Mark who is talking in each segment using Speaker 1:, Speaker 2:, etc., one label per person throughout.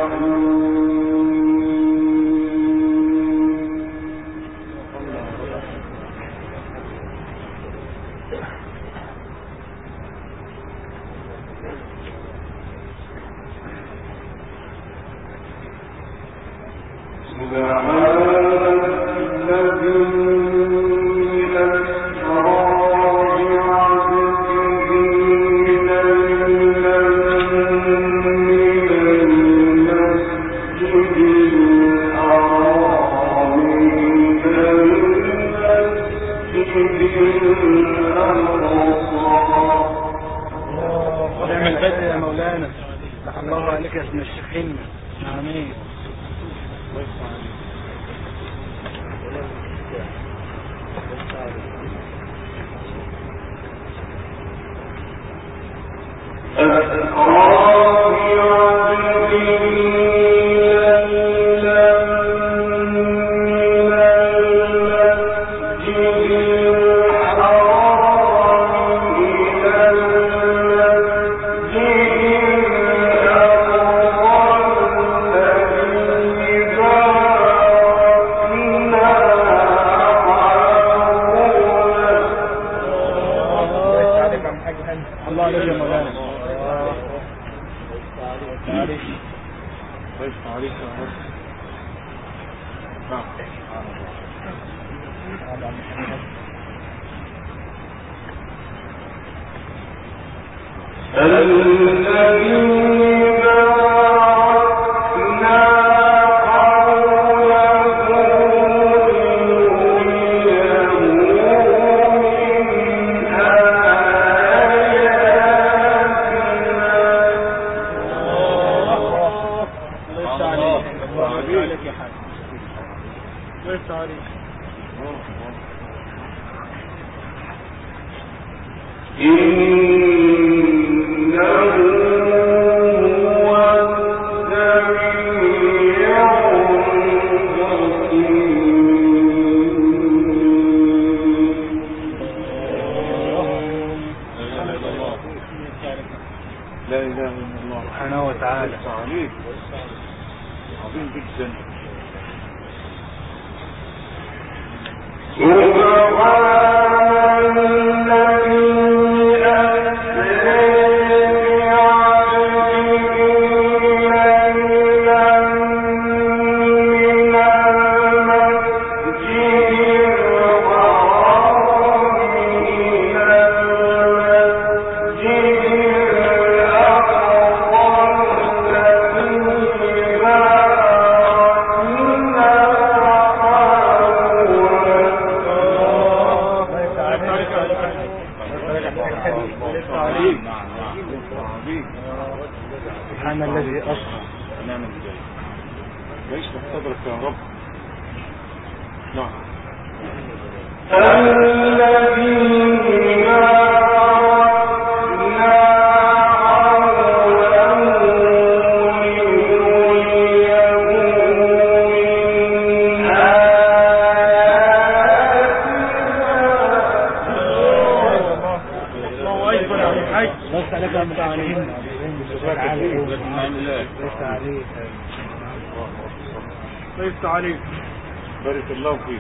Speaker 1: بارك الله فيك.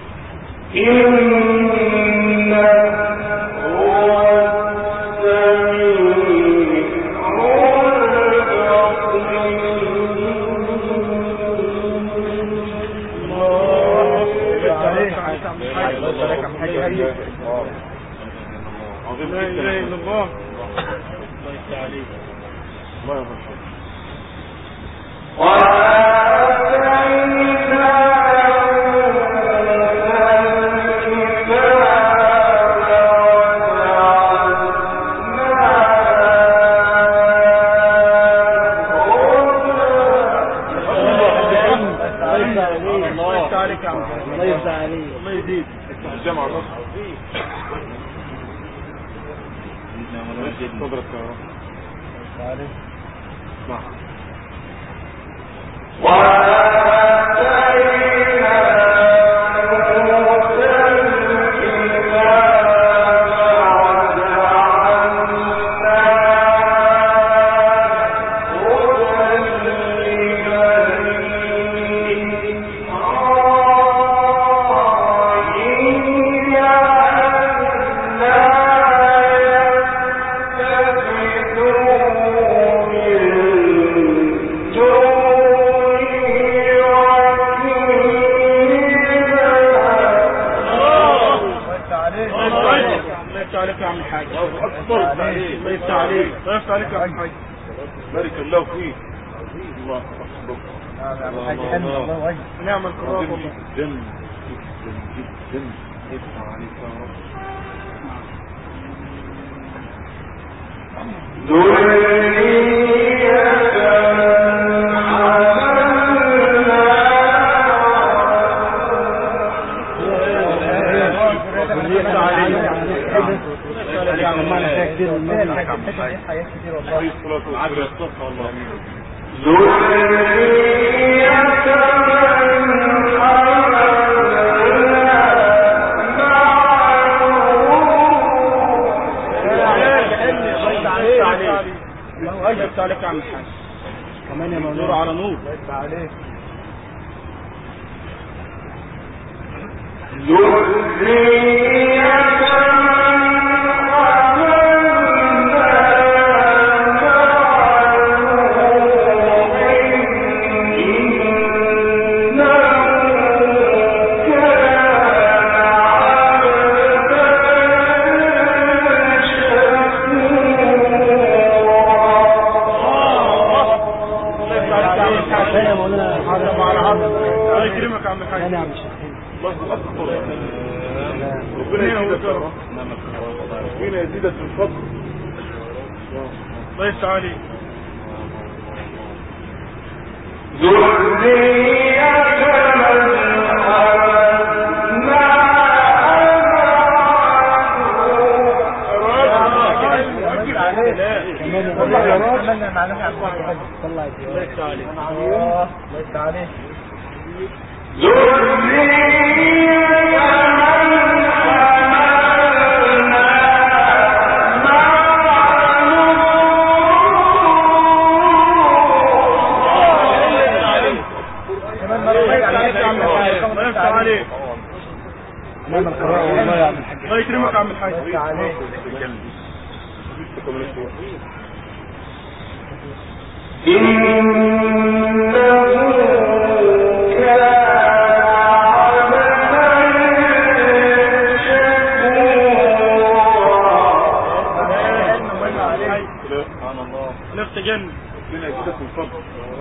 Speaker 1: لا اله الا الله. الله يفتح عليك. الله يرحمك. الجامعة الأصل قدرة الكهرباء نعم يفتح عليك يا حاج. بارك الله فيك. الله أكبر.
Speaker 2: الله
Speaker 1: نعم القرآن جدا جدا جدا. يفتح عليك يا رب. الله عليك يا عم الحاج.
Speaker 2: كمان يا مولانا
Speaker 1: نور على نور.
Speaker 2: الله عليك. ربنا يزيدك من فضل. الله يفتح عليك. نعم القراءة والله يا عم الحاج.
Speaker 1: الله يكرمك يا عم الحاج. سبحان الله. نفس جنة. ربنا يزيدك من فضل.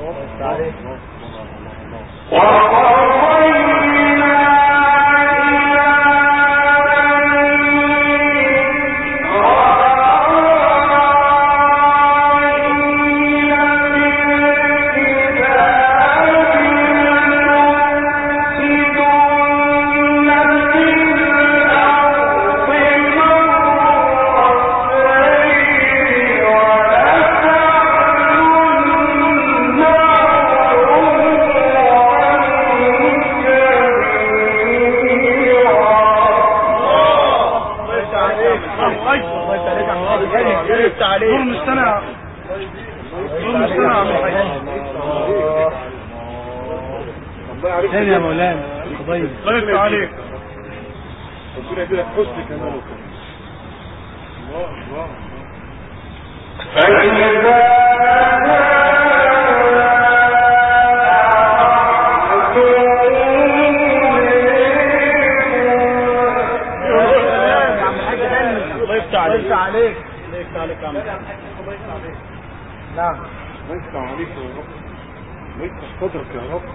Speaker 1: نور مستنع. نور مستنع من الحاج.
Speaker 2: ثاني يا مولانا.
Speaker 1: الله يفتح عليك. ربنا يديلك حسن كماله. الله الله. الله يفتح عليك.
Speaker 2: عليك.
Speaker 1: عليك يا عم.
Speaker 2: نعم.
Speaker 1: الله يفتح عليك يا رب. الله يفتح صدرك يا رب.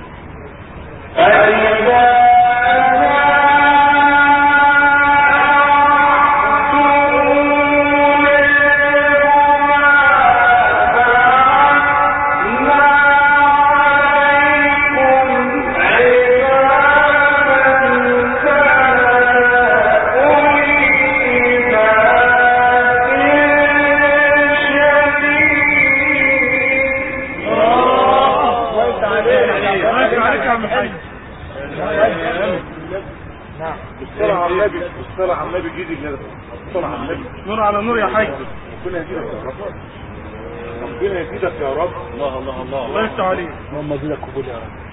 Speaker 1: بالصلاة على النبي. بالصلاة على النبي. جيدي كده. بالصلاة على النبي. نور على نور يا حاج. ربنا يزيدك يا رب. ربنا يزيدك يا رب. الله الله الله. الله يفتح عليك.
Speaker 2: اللهم زيدك قبول يا رب.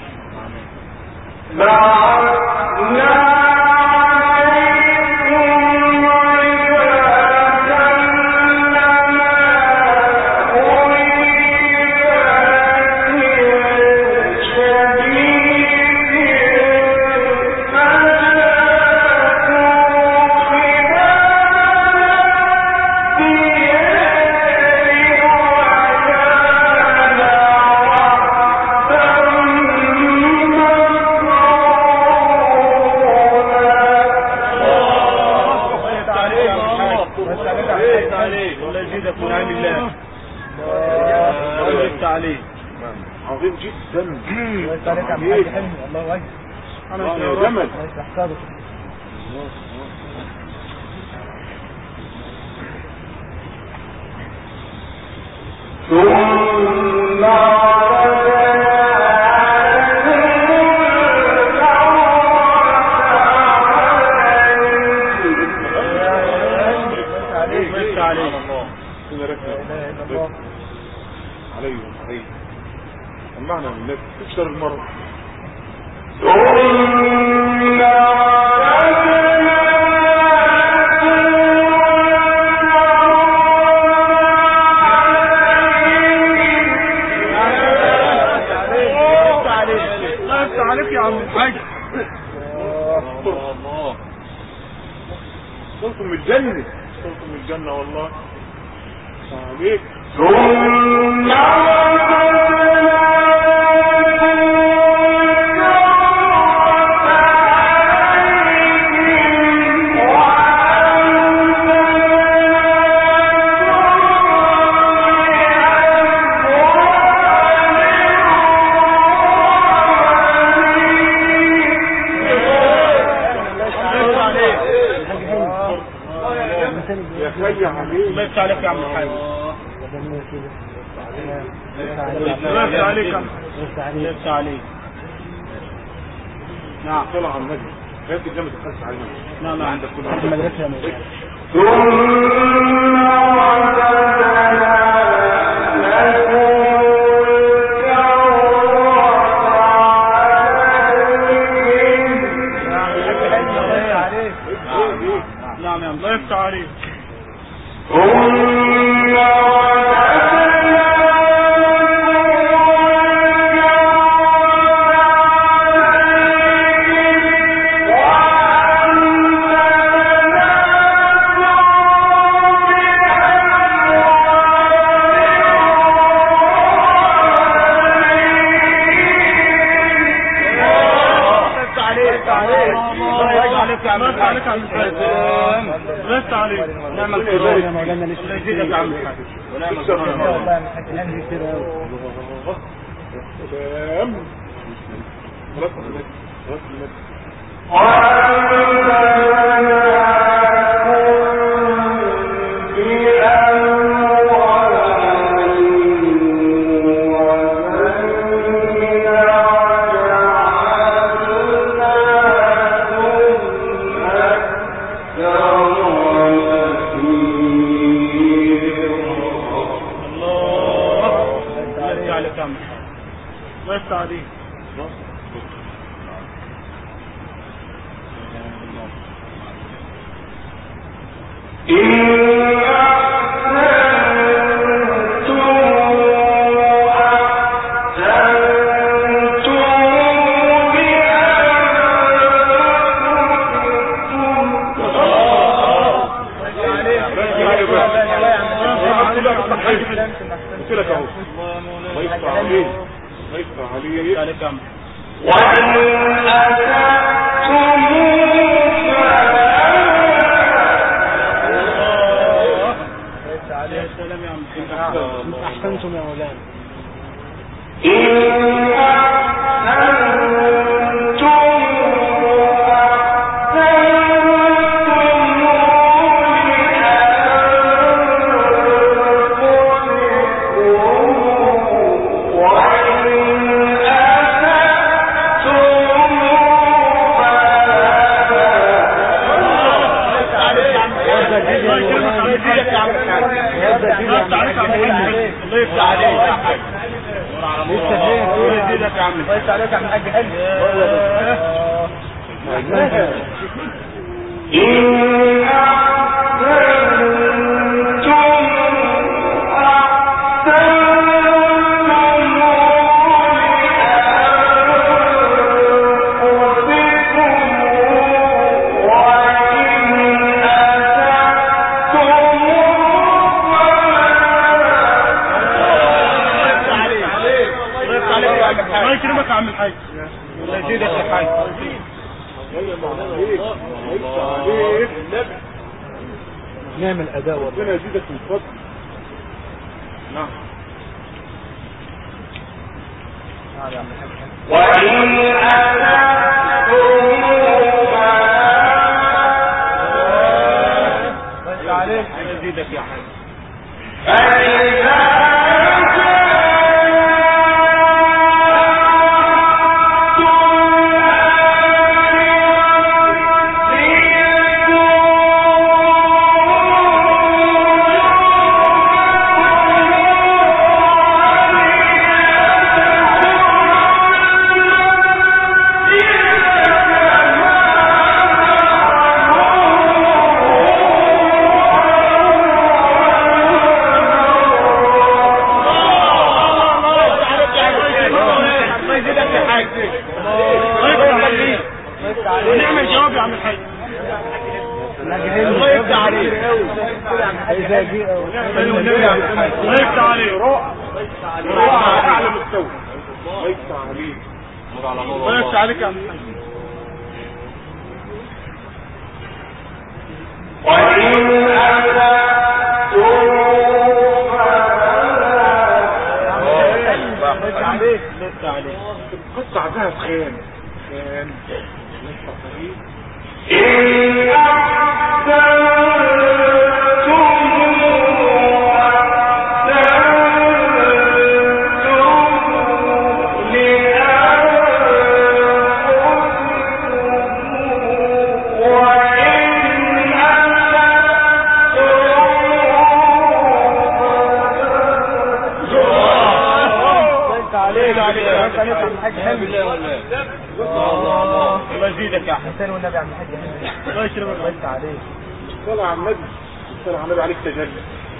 Speaker 2: عليك.
Speaker 1: عظيم جدا.
Speaker 2: الله عليك يا عم الحاج حلمي. الله اكبر.
Speaker 1: انا يا جمل.
Speaker 2: الله يحفظك.
Speaker 1: عليه سمعنا من الناس تكسر المرض.
Speaker 2: عليك يا عم الحاج.
Speaker 1: الله صوتكم من الجنة، صوتكم من الجنة والله. عليك يا خي عليك.
Speaker 2: الله يفتح عليك يا عم الحاج. الله يفتح عليك يا عم. الله يفتح عليك. نعم.
Speaker 1: طلع على النبي. هات الجامعة تخلص علينا.
Speaker 2: نعم
Speaker 1: عندك كل
Speaker 2: حاجة. المدرسة يا مولانا. نعم يا الله يفتح عليك. لست عليك. نعم الكرام يا مولانا. الله يزيدك يا عم الحاج. ونعم الكرام والله يا الحاج. الان كده
Speaker 1: سلام. خلاص
Speaker 2: عليك. أحسنتم يا مولانا. الله يكرمك يا عم الحاج. الله يزيدك يا حاج.
Speaker 1: نعم الأداء ربنا يزيدك من فضل. نعم
Speaker 2: يزيدك يا حاج. نعمل جواب يا عم الحاج. الله يفتح عليك. الله يفتح عليك.
Speaker 1: روعة أعلى مستوى. الله يفتح عليك.
Speaker 2: الله يفتح عليك يا عم الحاج.
Speaker 1: قطع ذهب خان
Speaker 2: الله يزيدك يا حسين والنبي عم الحاج. الله يكرمك. الله يفتح عليك.
Speaker 1: الصلاة على النبي. الصلاة على النبي عليك تجلي.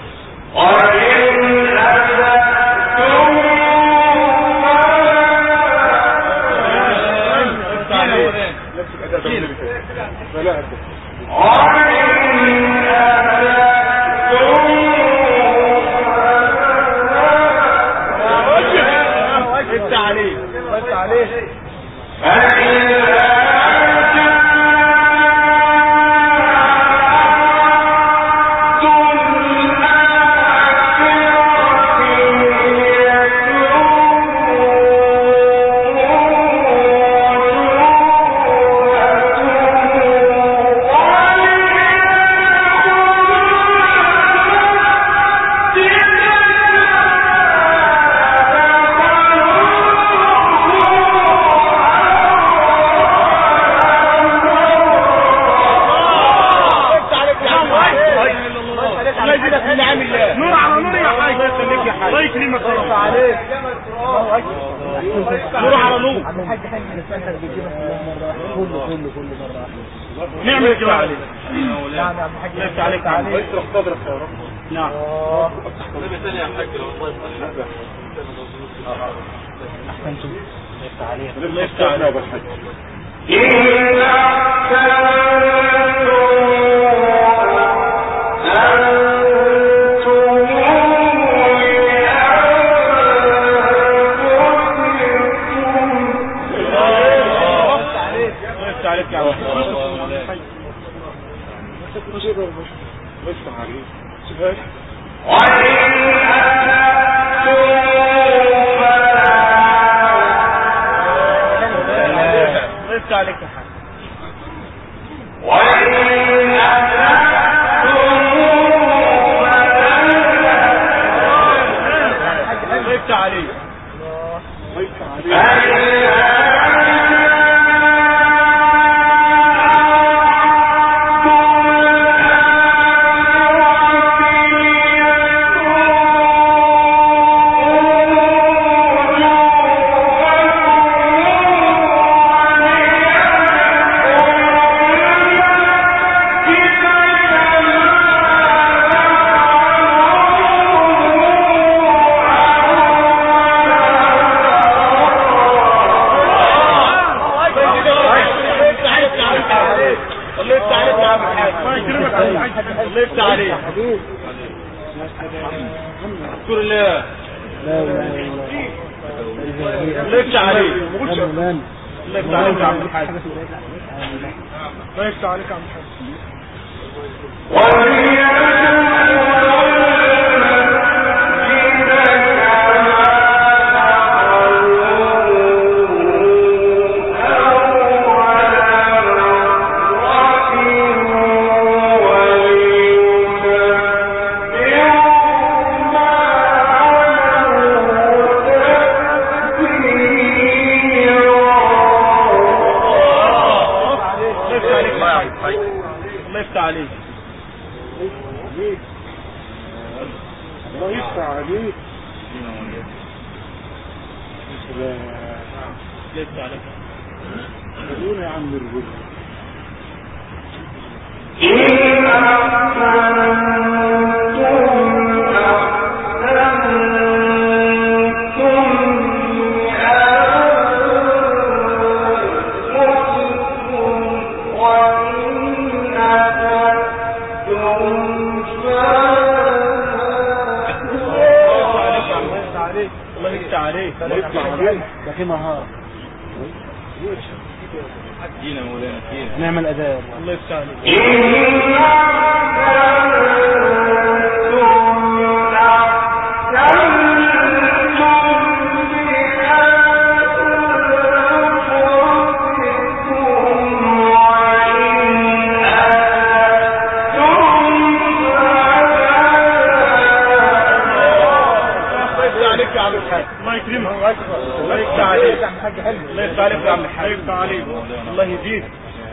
Speaker 1: نعمل جواب. نعم يا عم الحاج. يفتح عليك. ويسرح صدرك يا رب.
Speaker 2: نعم.
Speaker 1: ثاني يا حاج.
Speaker 2: احسنتم. يفتح عليك.
Speaker 1: الله يفتح عليك يا ابو الحاج.
Speaker 2: عليك يا حاج. غبت عليك. اذكر الله. لا اله الا الله. الله يفتح عليك. الله يفتح عليك يا عم الحاج. الله يفتح عليك يا عم الحاج. عليك.
Speaker 1: الله يفتح عليك.
Speaker 2: لسه عليك.
Speaker 1: خلونا يا عم الرجل.
Speaker 3: ده في مهارة
Speaker 2: جينا مولانا فينا
Speaker 3: نعمل أداء.
Speaker 2: الله يفتح عليك. الله يكرمك. الله يفتح عليك يا عم الحاج. حلو. الله يفتح عليك يا عم الحاج. الله يفتح عليك. الله يزيد.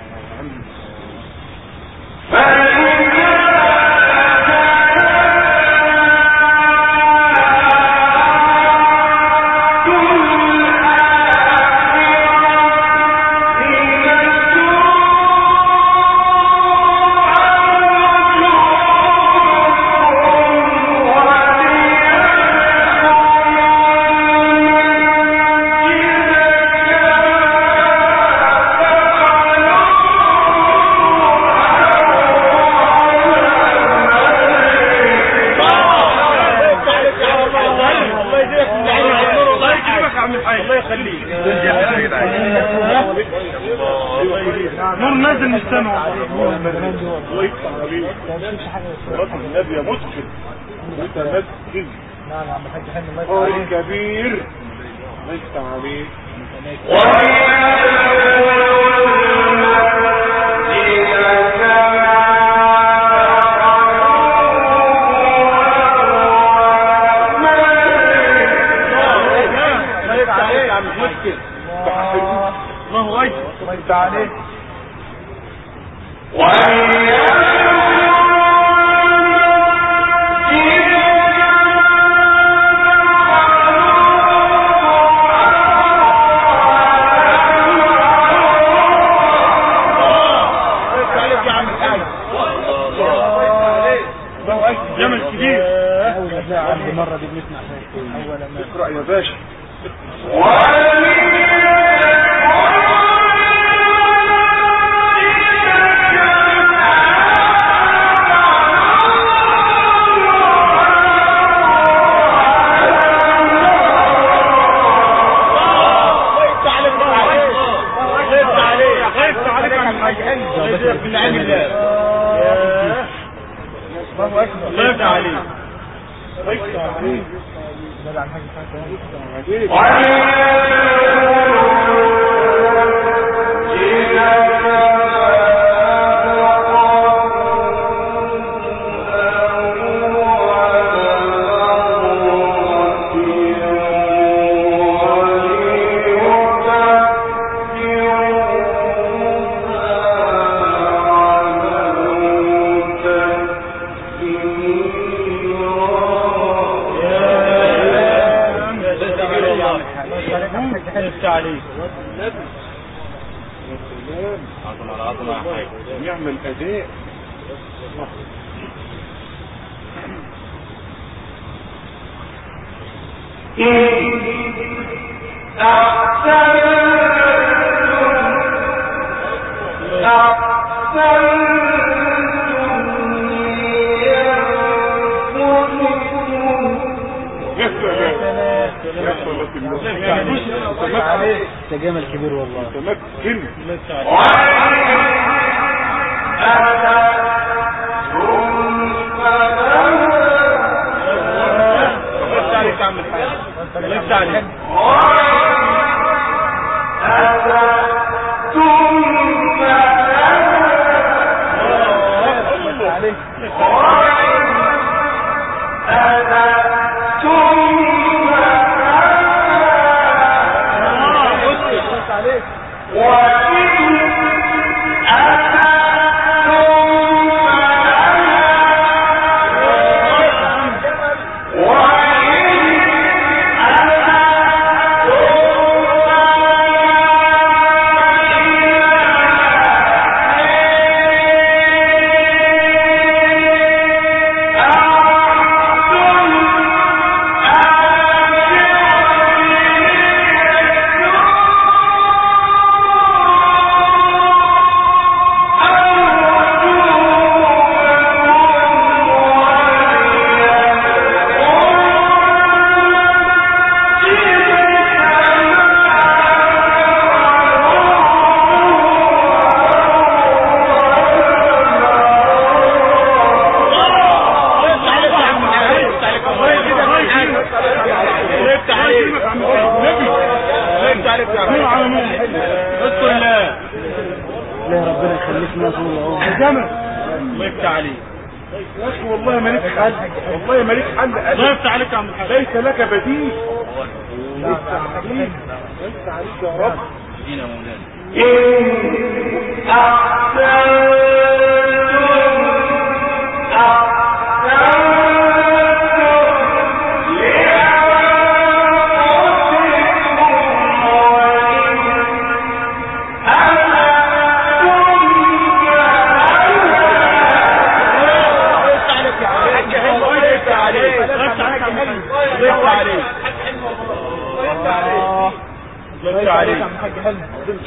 Speaker 2: نور نازل من السماء.
Speaker 1: الله يفتح عليك. رب النبي يا مسكن متمكن.
Speaker 3: نعم يا عم الحاج حلو. الله يفتح عليك.
Speaker 1: كبير. الله يفتح عليك.
Speaker 2: الله أكبر.
Speaker 3: الله يفتح عليك.
Speaker 2: جمل كبير.
Speaker 3: أول ما عندي مرة دي بنسمع أول ما
Speaker 1: اقرأ يا باشا.
Speaker 2: الله يفتح عليك.
Speaker 1: نعمل أداء.
Speaker 3: تجامل كبير والله.
Speaker 1: تمكن.
Speaker 4: وإن أتتم
Speaker 3: خليك نصور
Speaker 1: يا جمل
Speaker 2: الله يفتح عليك
Speaker 1: يا اخي والله مالك حل، والله مالك حل.
Speaker 2: الله يفتح عليك يا عم الحاج.
Speaker 1: ليس لك بديل. ليس عليك، ليس عليك يا رب.
Speaker 2: دينا مولانا.
Speaker 3: عليك عم حاج حلم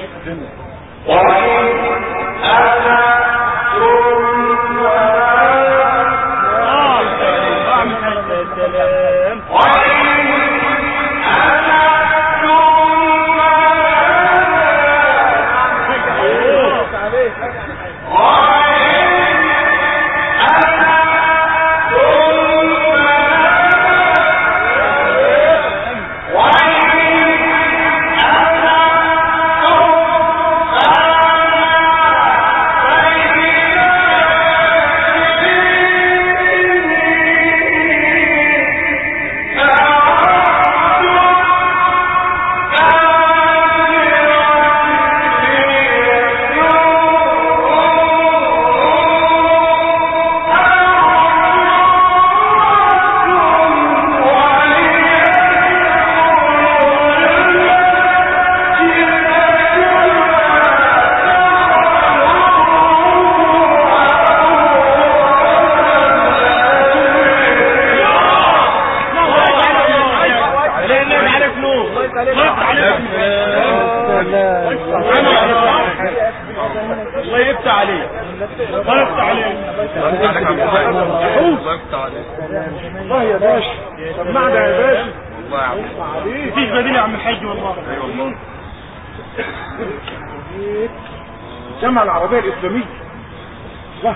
Speaker 1: الله يا باشا، سمعنا يا باشا.
Speaker 2: الله يا عم. مفيش بديل يا عم الحاج والله.
Speaker 1: اي والله. جمع العربية الإسلامية. الله.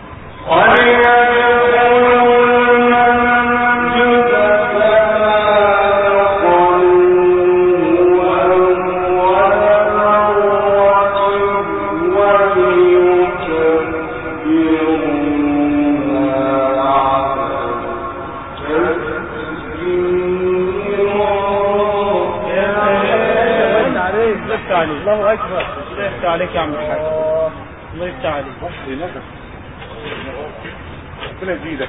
Speaker 2: الله اكبر. الله يفتح عليك يا عم الحاج. الله يفتح عليك.
Speaker 1: ربنا يزيدك.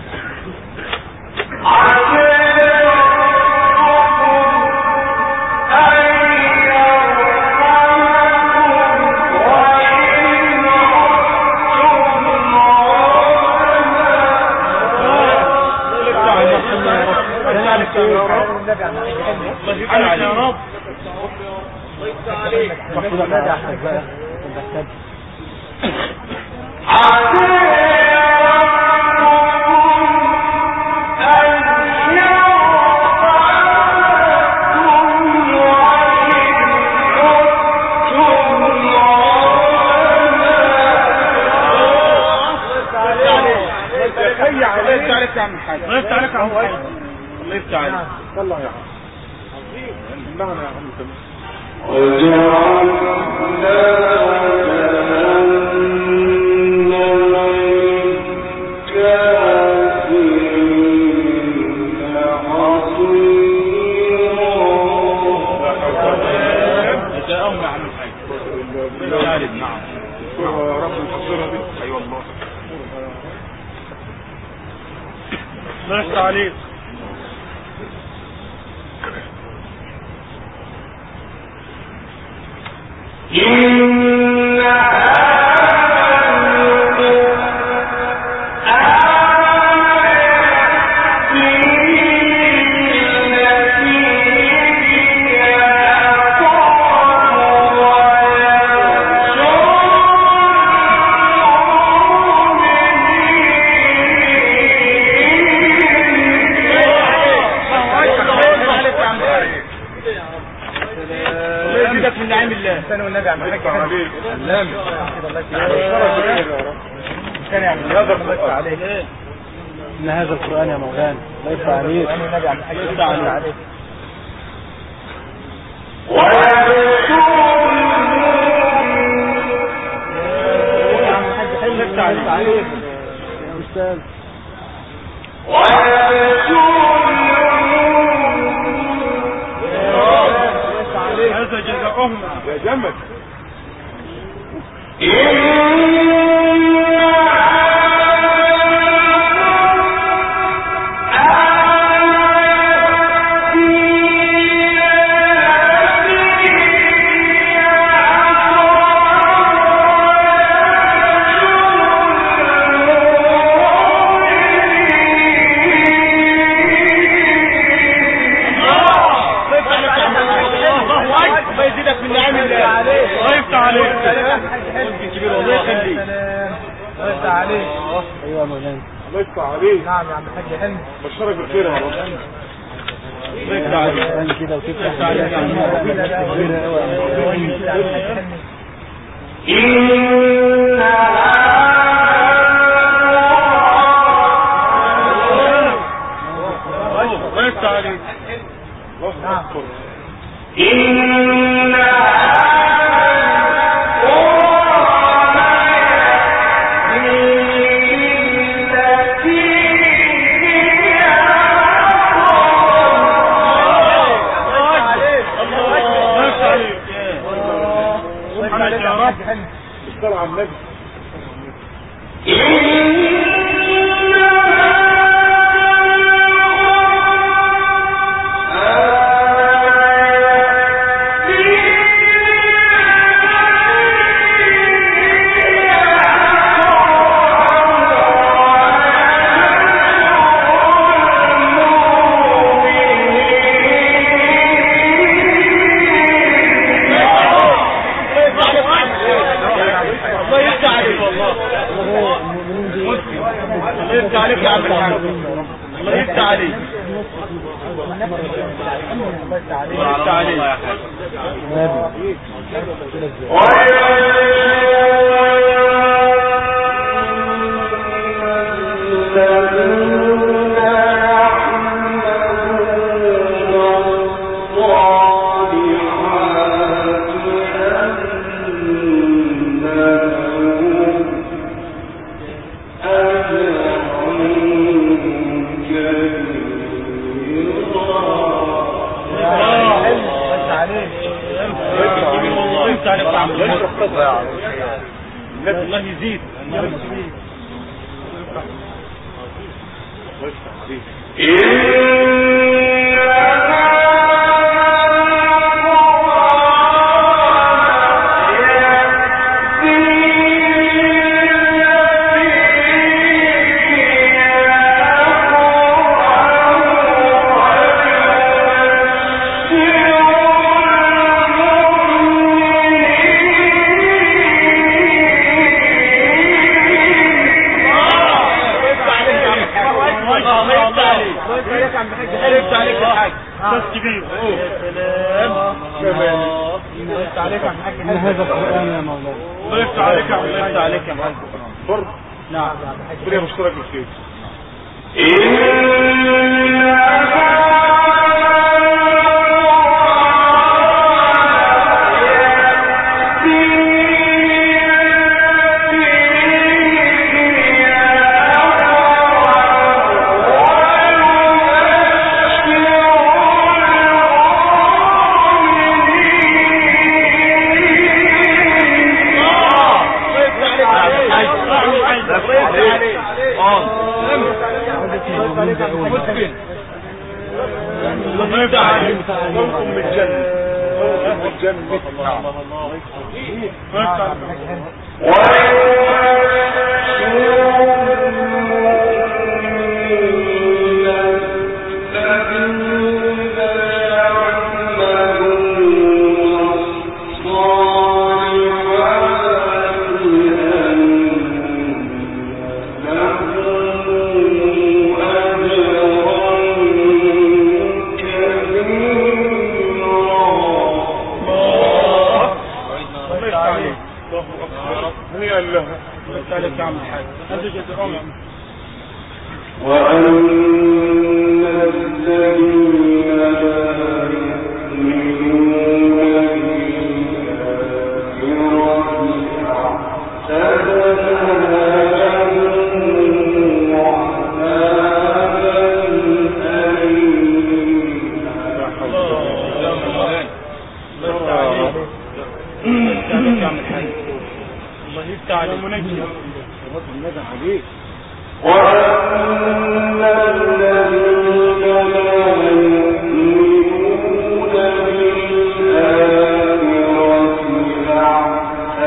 Speaker 2: يا رب. الله يفتح عليك يا عم الحاج. الله يفتح عليك يا عم الحاج. الله يفتح عليك.
Speaker 1: الله يا عم. انبهنا يا عم تمام.
Speaker 2: جزاهم يا عم الحاج. نعم.
Speaker 1: يا رب نحصرها دي. اي والله.
Speaker 2: الله يفتح عليك.
Speaker 3: إن هذا القرآن يا مولانا الله يفتح عليك. الله يفتح عليك. عليك يا أستاذ.
Speaker 2: هذا جزاؤهم
Speaker 1: يا جمل
Speaker 3: ايوه مولانا
Speaker 1: الله يفتح عليك.
Speaker 3: نعم يا عم الحاج حلمي
Speaker 1: بشرك بالخير يا رب.
Speaker 2: الله يفتح عليك
Speaker 3: كده وتفتح عليك كبيره قوي.
Speaker 2: الله يفتح عليك.
Speaker 1: الله اكبر. الصلاة على النبي.
Speaker 2: عليك يا عم الحاج. الله يفتح عليك. الله يفتح عليك يا حاج. الله يزيد.
Speaker 3: هذا القرآن يا مولانا.
Speaker 2: الله يفتح عليك يا عم. الله يفتح عليك يا معلم.
Speaker 1: فرض.
Speaker 2: نعم.
Speaker 1: ربنا يبشرك بالخير.
Speaker 4: وأن
Speaker 2: يا عم الحاج الله يفتح على منجم
Speaker 1: الندم عليك.
Speaker 4: وأن الذين لا يؤمنون بالآخرة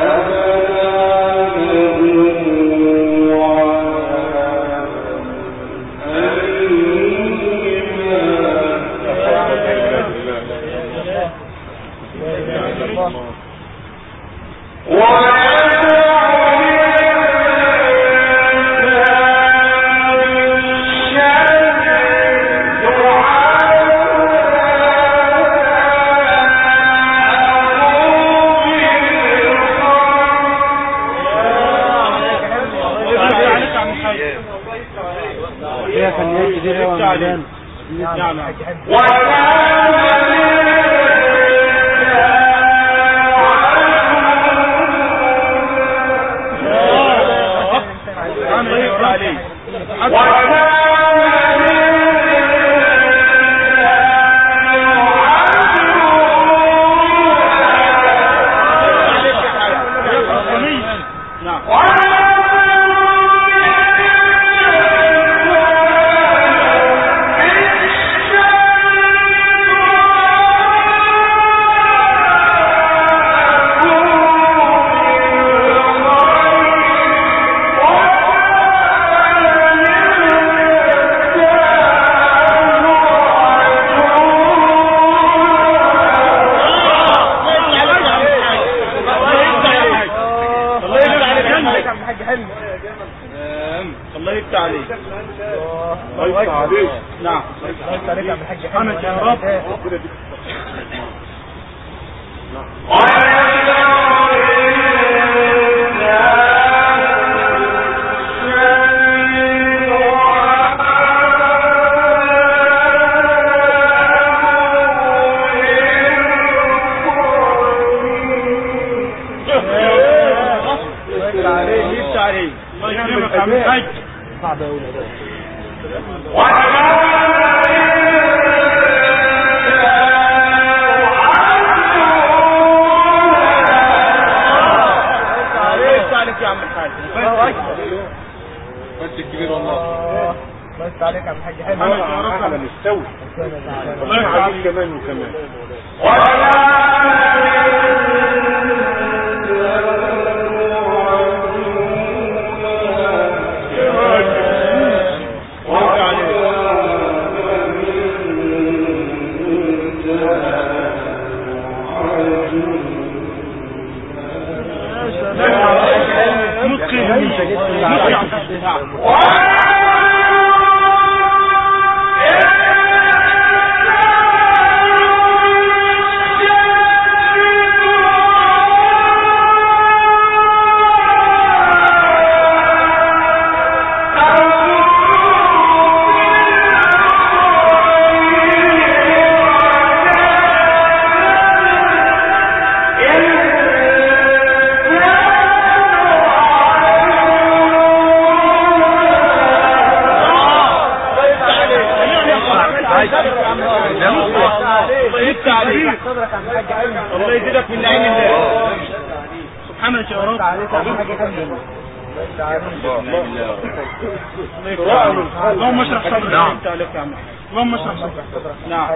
Speaker 2: اللهم اشرح صدرك. نعم اللهم اشرح صدرك. نعم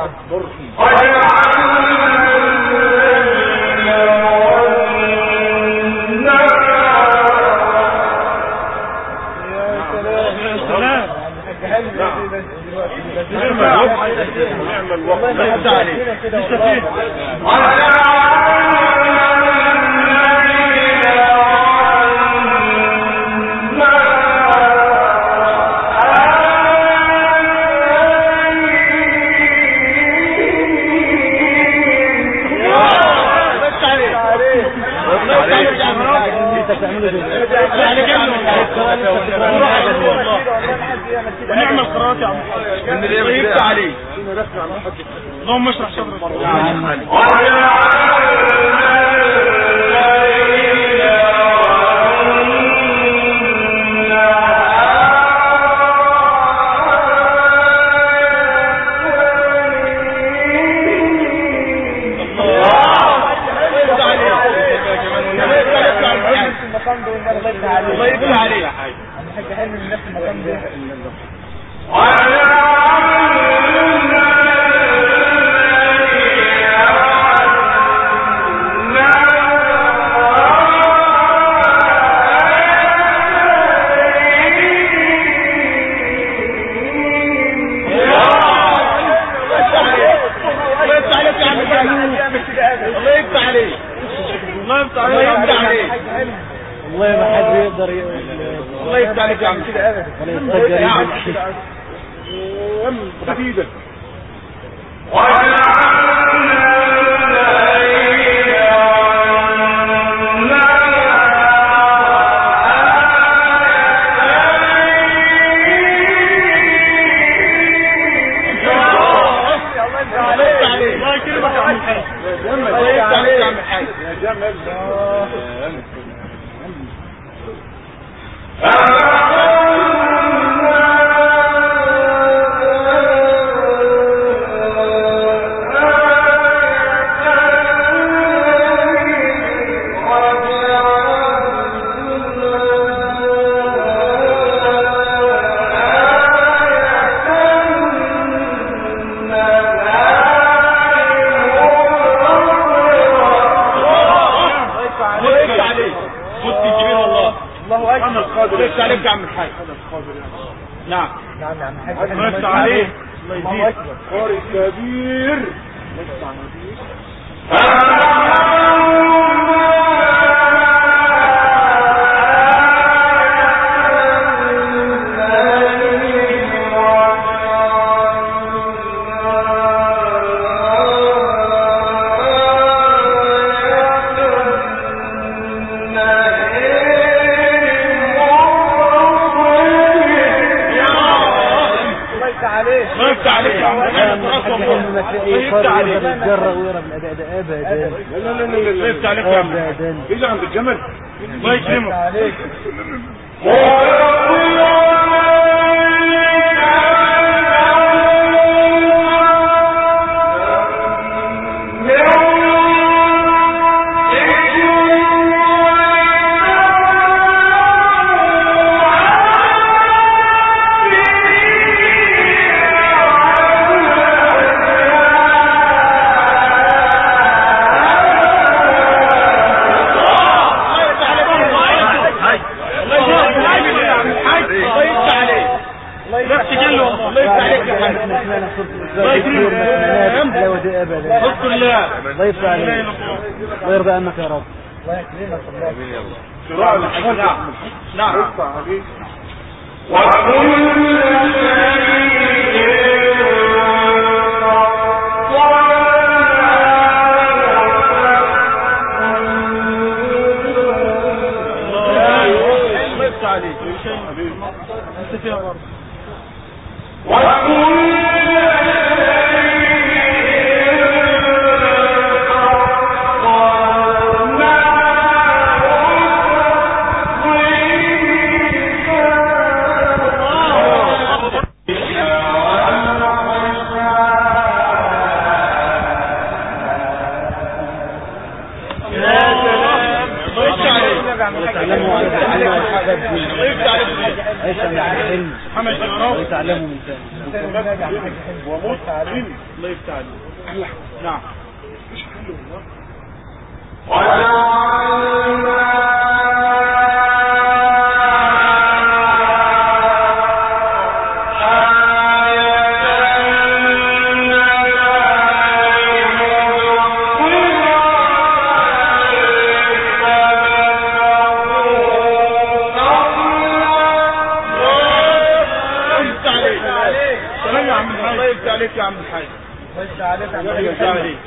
Speaker 1: نعم الوقت
Speaker 2: ونعمل قراءات يا عم طيبت عليه. اللهم اشرح صدرك. الله يفتح عليك يا حاج.
Speaker 3: الحاج حلمي من نفس المكان ده. والله ما حد يقدر
Speaker 2: الله يفتح عليك يا عم
Speaker 3: كده ابدا ولا يستجر
Speaker 1: جديدة
Speaker 2: ليس عليك يا عم الحاج. نعم
Speaker 3: نعم يا عم الحاج.
Speaker 2: ليس عليك. الله
Speaker 1: أكبر. قارئ كبير.
Speaker 3: يتجرأ ويرى من الأداء أبدا.
Speaker 1: لا
Speaker 2: ليس عليك يا عم.
Speaker 1: إيه عند الجمل.
Speaker 2: الله يكرمك.
Speaker 3: الله يفتح عليك. الله يرضى عنك يا رب. الله يكرمك. الله
Speaker 1: شراء نعم يفتح عليك.
Speaker 2: الله يفتح عليك. انت فيها برضه.
Speaker 3: ويتعلموا من ثاني.
Speaker 2: الله يفتح عليك. نعم. عليك يا عم الحاج.
Speaker 3: خش عليك يا عم
Speaker 2: الحاج.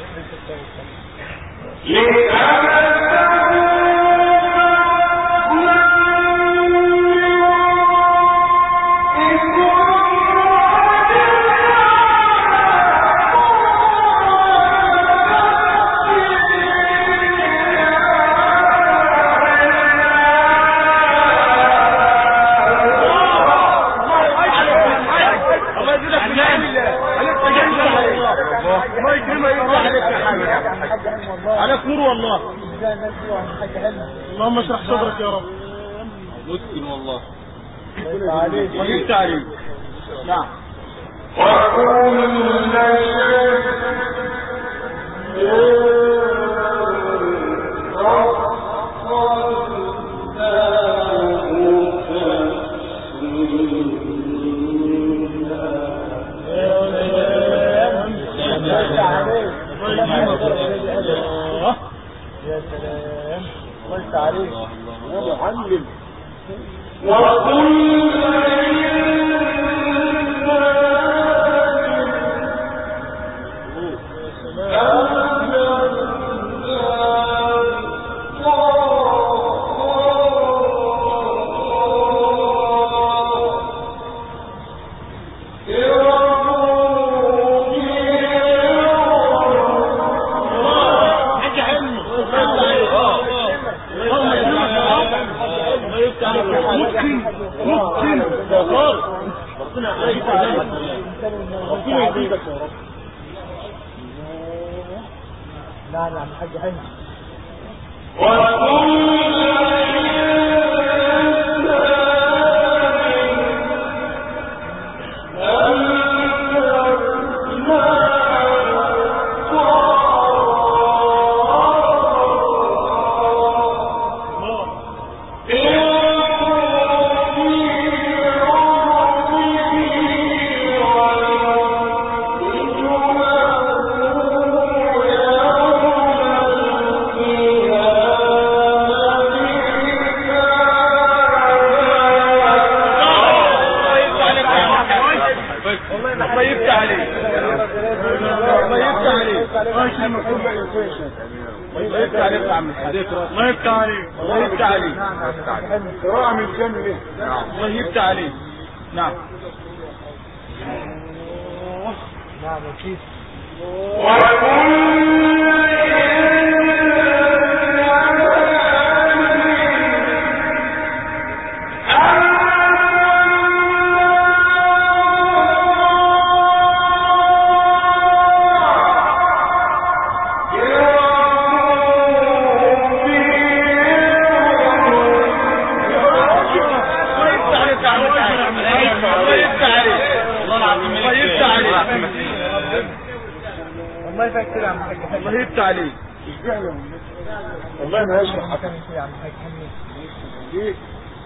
Speaker 2: عليك نور والله. اللهم اشرح صدرك يا رب. مسكن والله وجبت عليك نعم
Speaker 3: يا سلام قلت عليك
Speaker 1: يا معلم
Speaker 3: نعم نعم حاج حلو
Speaker 2: الله يفتح عليك الله يفتح عليك
Speaker 1: قراءة من جنة
Speaker 2: الله يفتح عليك نعم
Speaker 3: نعم اكيد والله يفكر يا عم حاج حلو
Speaker 2: الله يفتح عليك
Speaker 1: والله ما يشرح حتى
Speaker 3: يا عم حاج حلو
Speaker 1: ليه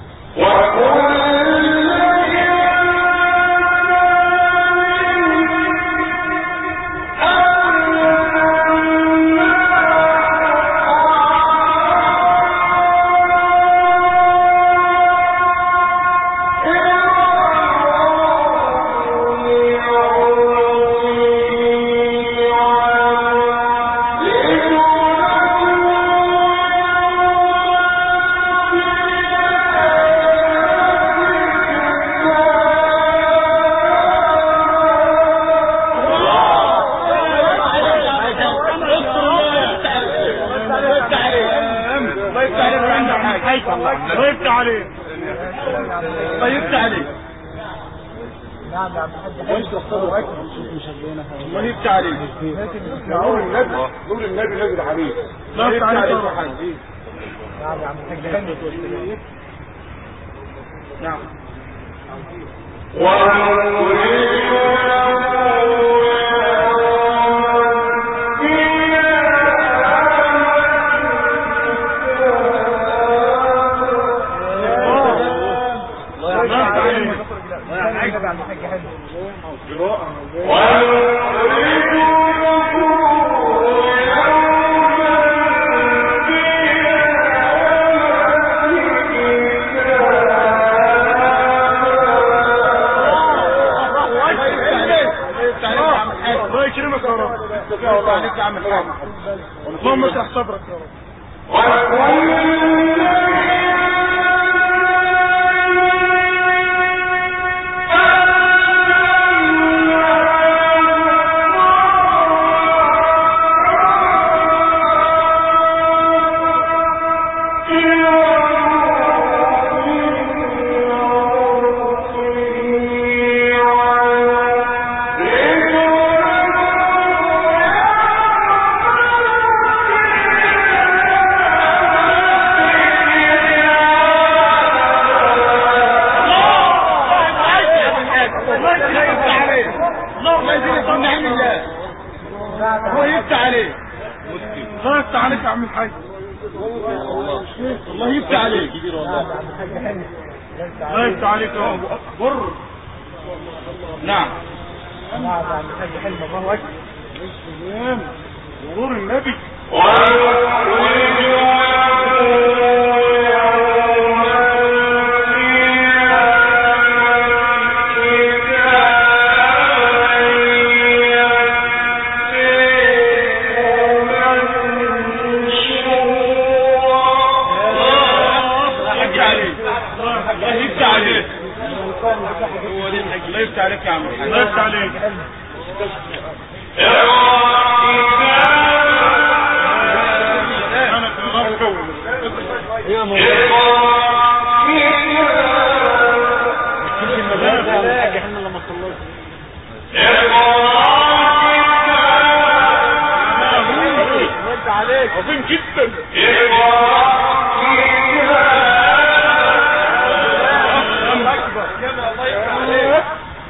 Speaker 2: الله يفتح عليك الله يفتح عليك
Speaker 3: نعم يا عم حاج حلو
Speaker 2: الله يفتح عليك
Speaker 1: نور النبي نور النبي نزل عليه
Speaker 2: الله يفتح عليك
Speaker 3: نعم يا عم حاج حلو
Speaker 2: نعم الله يكرمك يا رب عليك يا عم الحاج اللهم اشرح صدرك يا رب عم الحاج. الله يفتح عليك. الله يفتح عليك يا ابو اكبر. نعم
Speaker 3: يا عم الحاج حلم الله اكبر.
Speaker 2: تمام ونور النبي.
Speaker 1: الله يفتح عليك يا عم.
Speaker 2: الله يفتح عليك.
Speaker 3: يا مولانا احنا لما خلصنا وانت عليك
Speaker 2: عظيم جدا.
Speaker 3: اكبر كما الله يفتح عليك.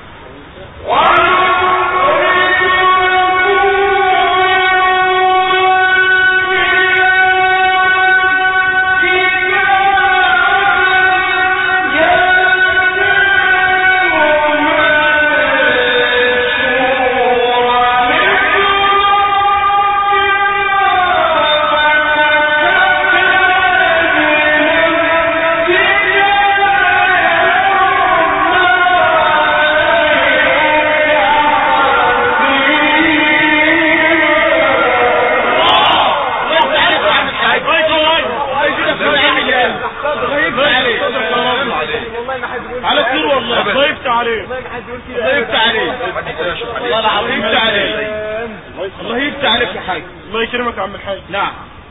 Speaker 2: على طول والله. الله يفتح عليك. الله يفتح عليك. الله العظيم يفتح عليك. الله يفتح عليك يا حاج. الله يكرمك يا عم الحاج. نعم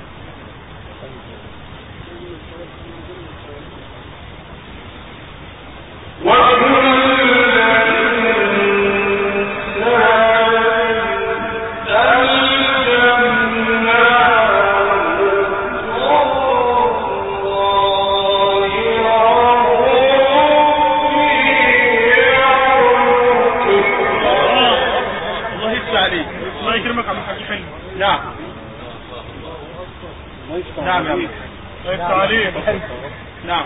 Speaker 2: نعم نعم يا الله عليك. نعم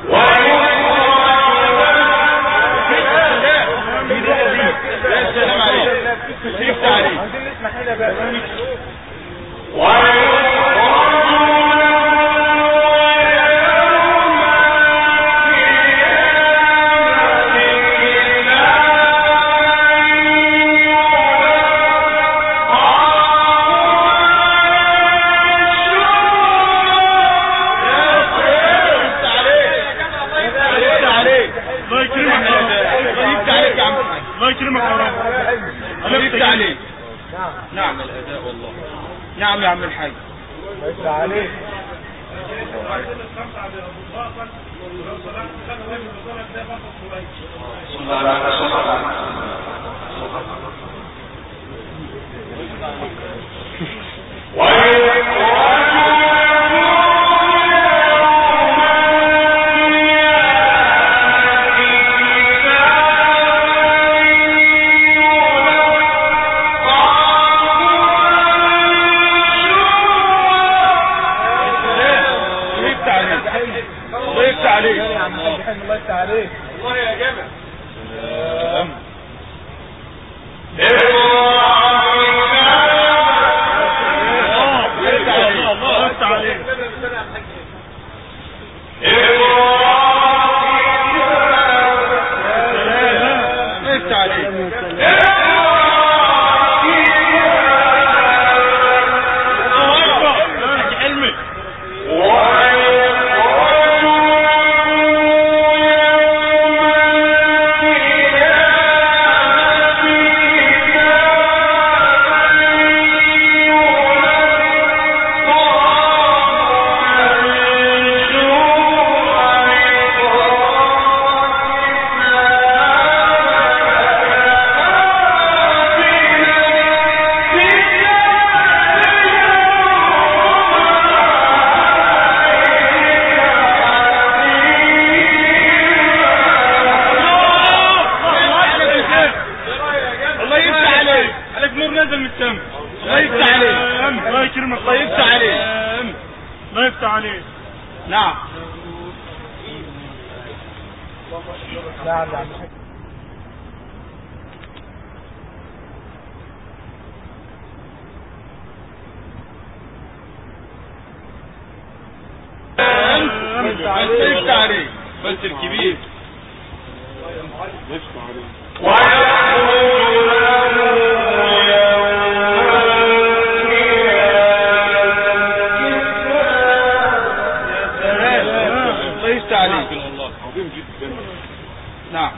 Speaker 2: يا سلام عليك. يفتح عليك.
Speaker 3: عايزين نسمع حاجه بقى.
Speaker 2: الله يكرمك يا رب. الله يفتح عليك.
Speaker 1: نعم الاداء والله.
Speaker 2: نعم يا عم الحاج.
Speaker 3: الله يفتح عليك.
Speaker 2: الله يا جمال. الله يفتح عليك.
Speaker 3: نعم.
Speaker 2: نعم نعم.
Speaker 3: يفتح عليك بس الكبير.
Speaker 1: يفتح عليك. عظيم جدا.
Speaker 3: نعم.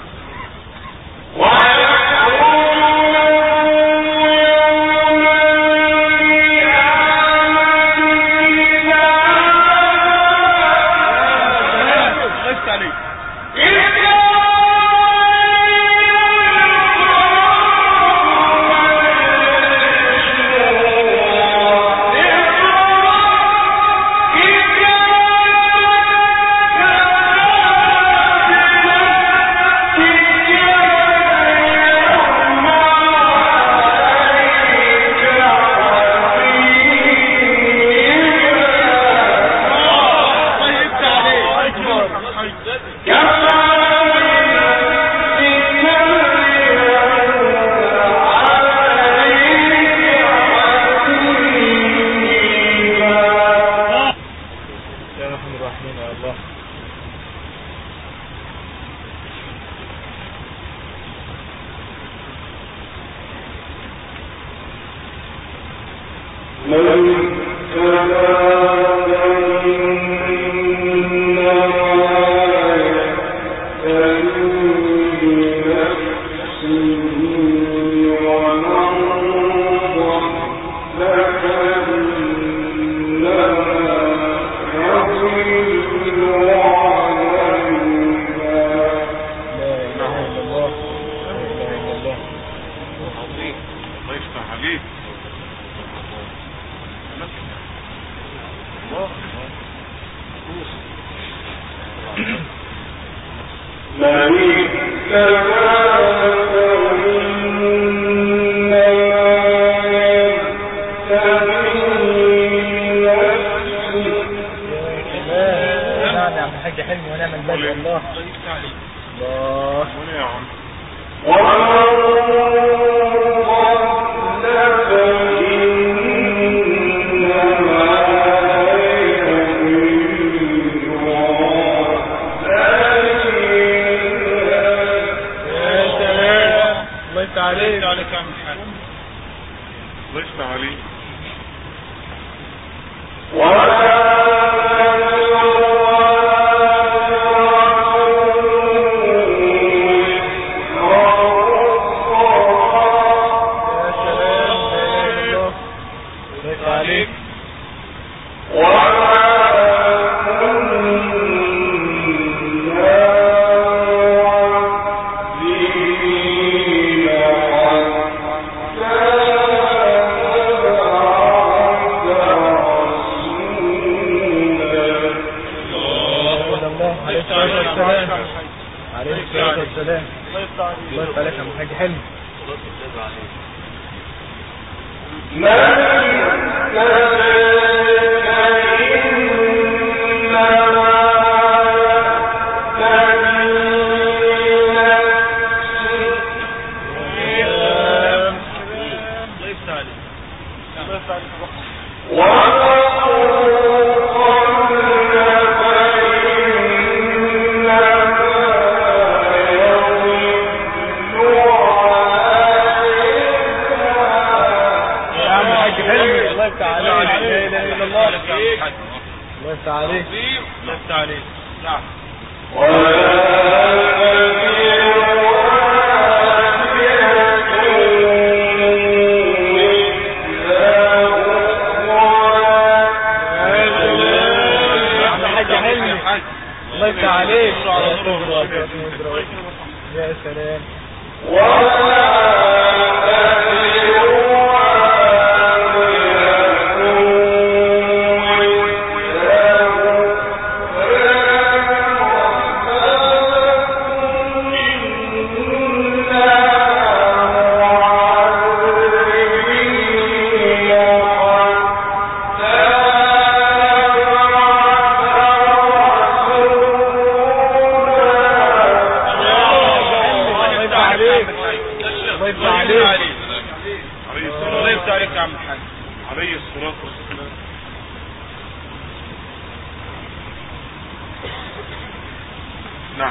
Speaker 1: نعم.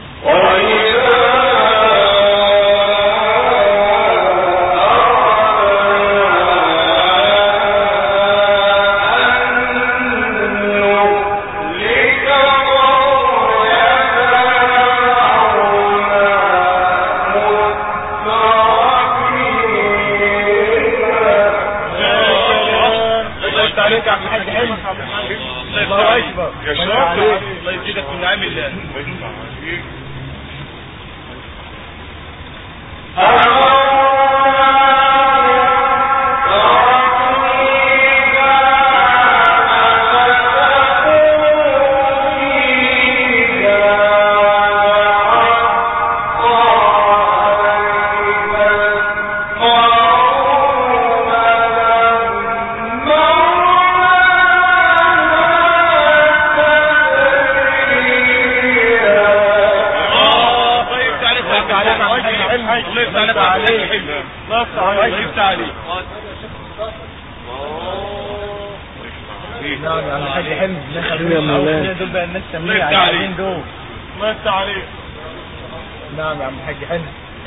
Speaker 2: الله اكبر
Speaker 1: يا شاطر.
Speaker 2: الله يزيدك من نعم الله.
Speaker 3: نعم يا عم الحاج حلمي.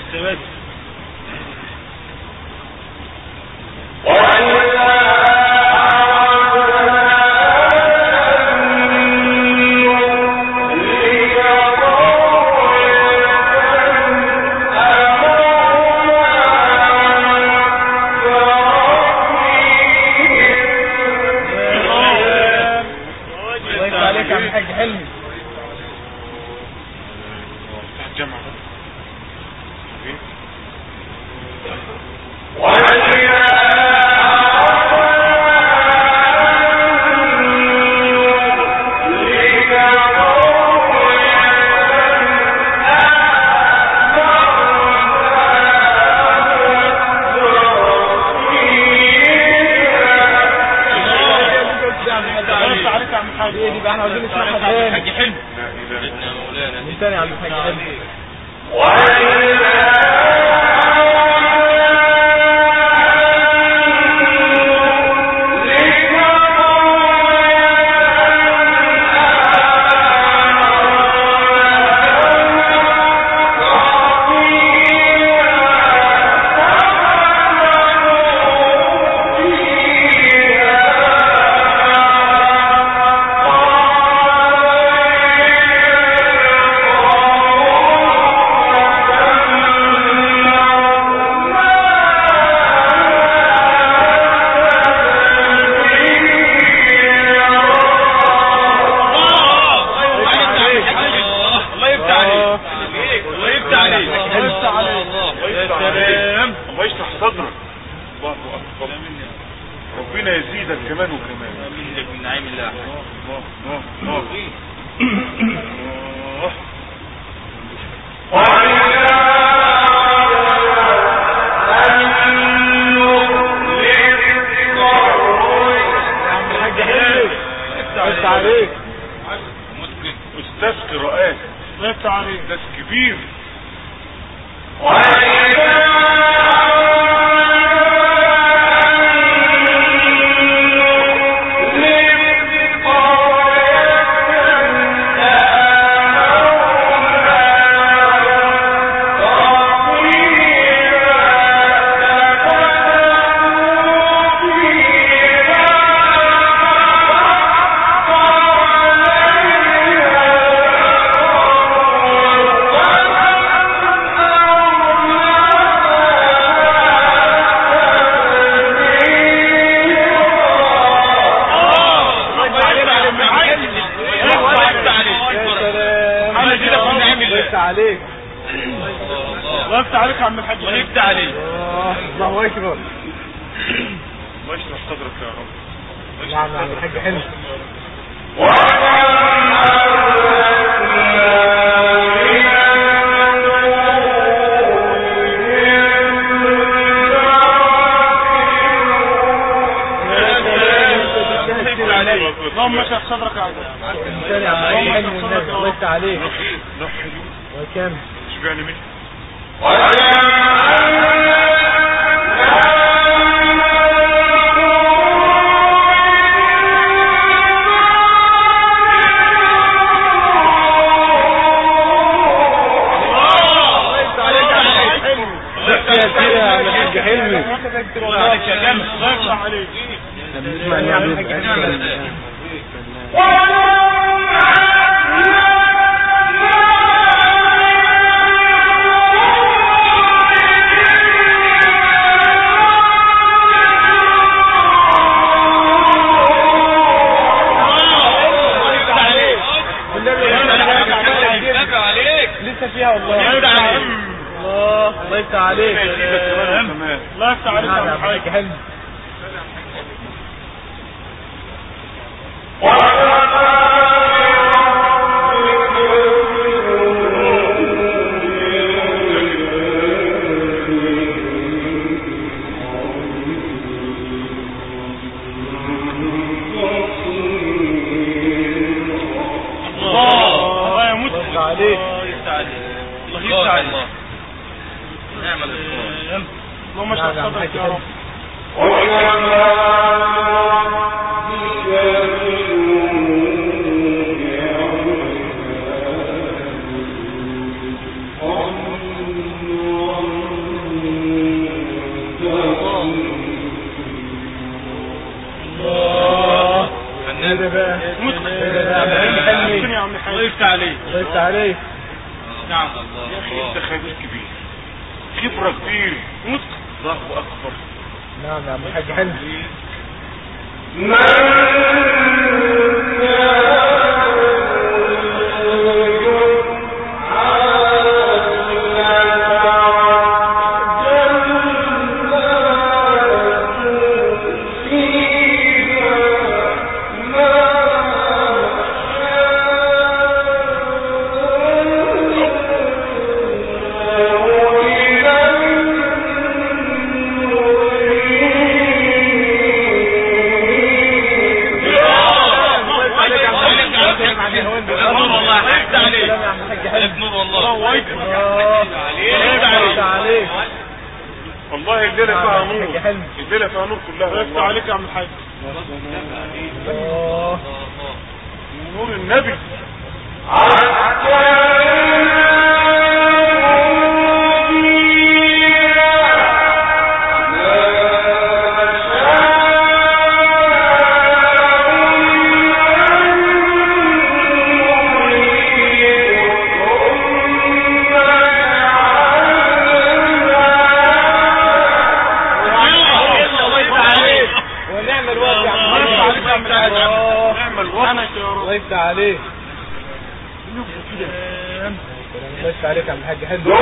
Speaker 3: اللهم اشرح صدرك يا عبد الله يفتح عليك. وكم اشبعني منه فيها والله.
Speaker 2: الله يفتح عليك.
Speaker 3: الله يفتح عليك.
Speaker 2: الله يفتح عليك يا عم الحاج.
Speaker 3: حلو.
Speaker 2: اللهم اشرح صدرك يا رب.
Speaker 3: الله يفتح عليك. الله يفتح عليك.
Speaker 2: نعم
Speaker 1: يا اخي انت خبير كبير، خبرة كبير، الله اكبر.
Speaker 3: نعم يا عم الحاج حلو.
Speaker 1: والله الليلة فيها نور، الليلة فيها نور كلها.
Speaker 2: يفتح عليك يا عم الحاج.
Speaker 1: نور النبي.
Speaker 3: الله يفتح عليك. الله يفتح عليك يا عم الحاج حلو.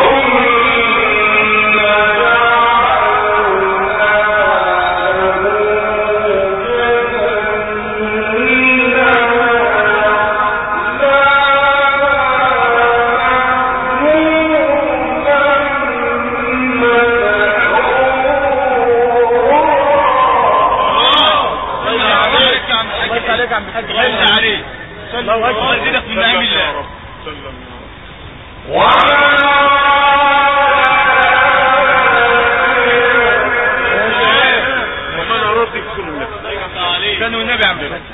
Speaker 2: الله اكبر. يزيدك من نعم الله.
Speaker 1: ومن أراد يكسر النبي
Speaker 2: كانوا النبي عم بيقول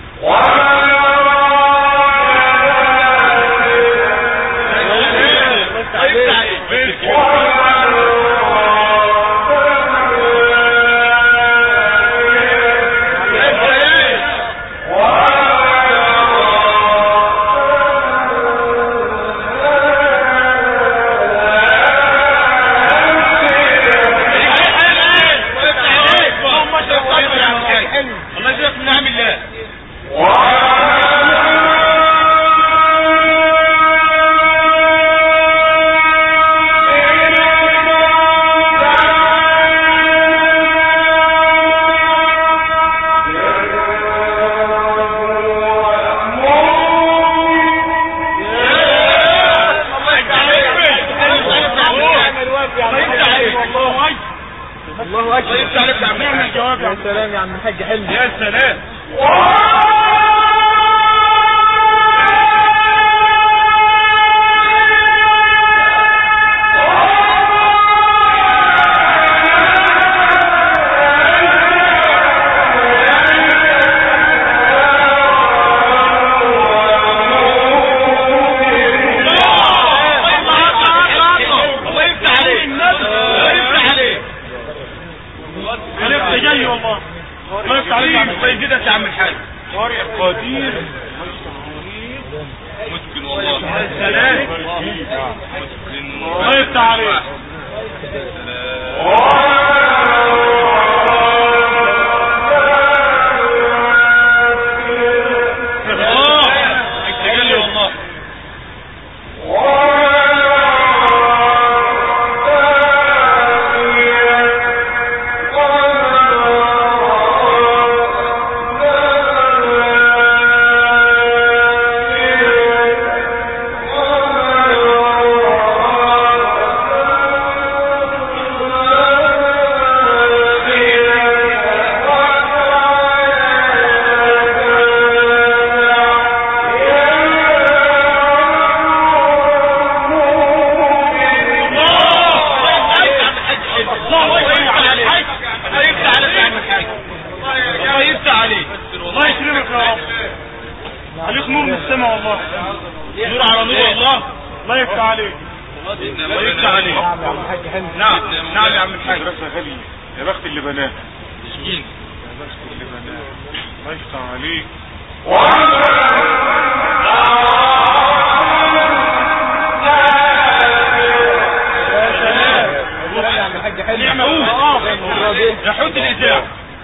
Speaker 3: الله اكبر. يا سلام يا عم الحاج حلو.
Speaker 2: يا سلام. يا عم الحاج
Speaker 1: قدير
Speaker 2: مسكن والله. يا سلام. الله يفتح عليك. عليك نور من السماء والله، نور على نور والله. الله يفتح عليك، الله يفتح عليك.
Speaker 3: نعم يا عم الحاج حلمي.
Speaker 2: نعم نعم يا عم الحاج.
Speaker 1: مدرسة غالية، يا بخت اللي بناه، يا بخت اللي بناه. الله يفتح عليك.
Speaker 3: يا عم الحاج حلمي.
Speaker 2: نعم يا حوت الإذاعة.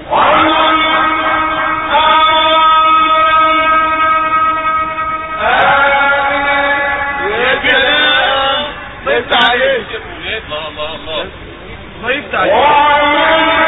Speaker 2: الله يفتح عليك، الله يفتح عليك.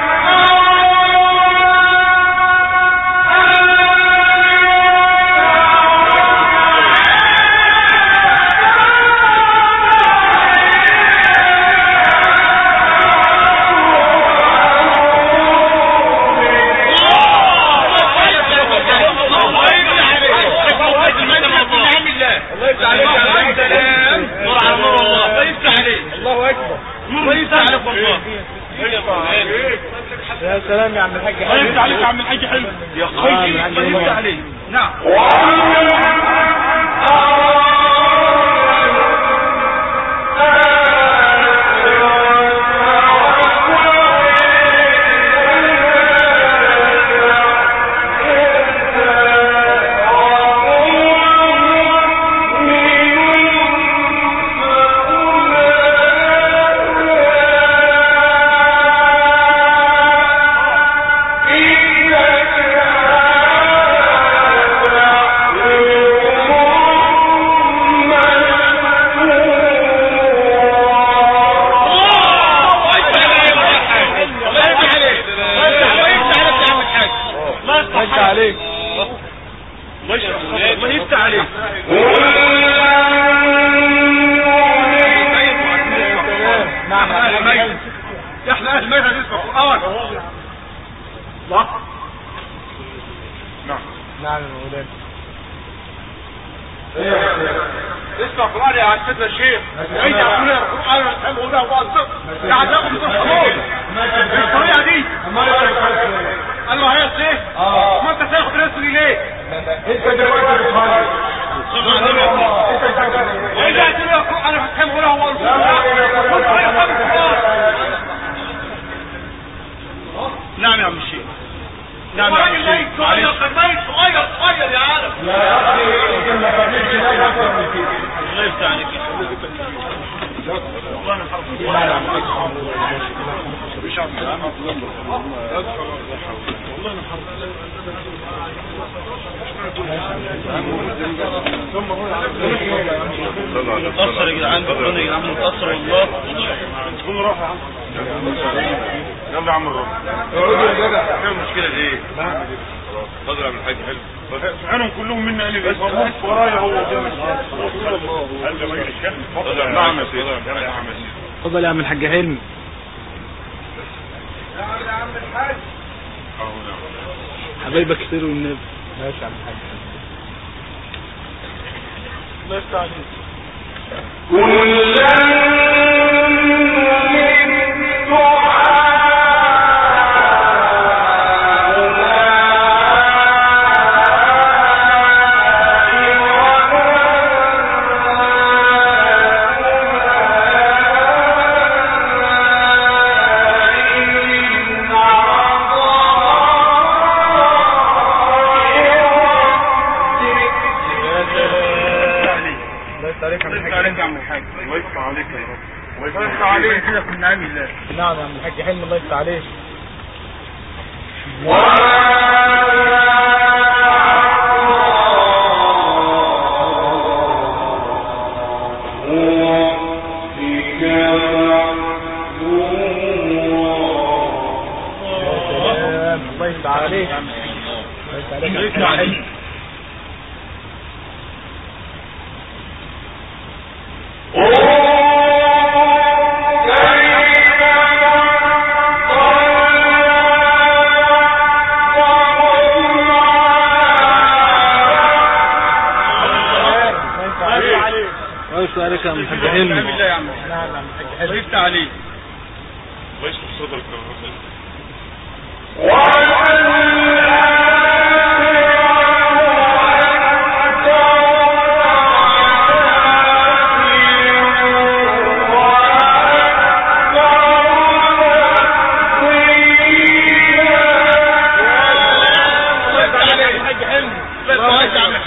Speaker 3: يا سلام يا عم الحاج حلمي.
Speaker 2: الله يفتح عليك يا عم الحاج حلمي يا خير. الله يفتح عليك. نعم اسمع قرآن يا عزيزنا الشيخ. عيد يا عمنا القرآن والحمد لله وأصدق يا عزاكم بالصبور بالطريقة دي. قال له هيا ايه؟ ما انت تاخد رسلي ليه؟ انت دلوقتي بتخالف. وإذا أتني القرآن والحمد لله وأصدق. نعم يا عم الشيخ. نعم يا عم الشيخ. صغير صغير يا عالم.
Speaker 1: يا أخي إذا ما قبلتش لا أكثر من كده.
Speaker 2: الله يفتح عليك. والله أنا حرب. والله أنا حرب. متأثر يا جدعان، ربنا يا جدعان متأثر والله.
Speaker 1: كل روح يا عم. يلا يا عم الروح. ايه المشكلة دي؟ فضل عم الحاج حلو. عنهم كلهم منا قال لي ورايا هو نعم يا سيدي.
Speaker 3: اتفضل يا عم الحاج حلمي.
Speaker 1: يا عم الحاج.
Speaker 3: حبايبك كتير والنبي. ماشي يا عم الحاج.
Speaker 2: الله يفتح عليك.
Speaker 3: نعم يا عم الحاج حلمي الله يفتح عليك. الله يفتح عليك. الله يفتح عليك. عليك يا عم الحاج حلمي.
Speaker 2: نعم يا عم الحاج حلمي. الله يفتح عليك.
Speaker 1: الله يشرح صدرك يا رب.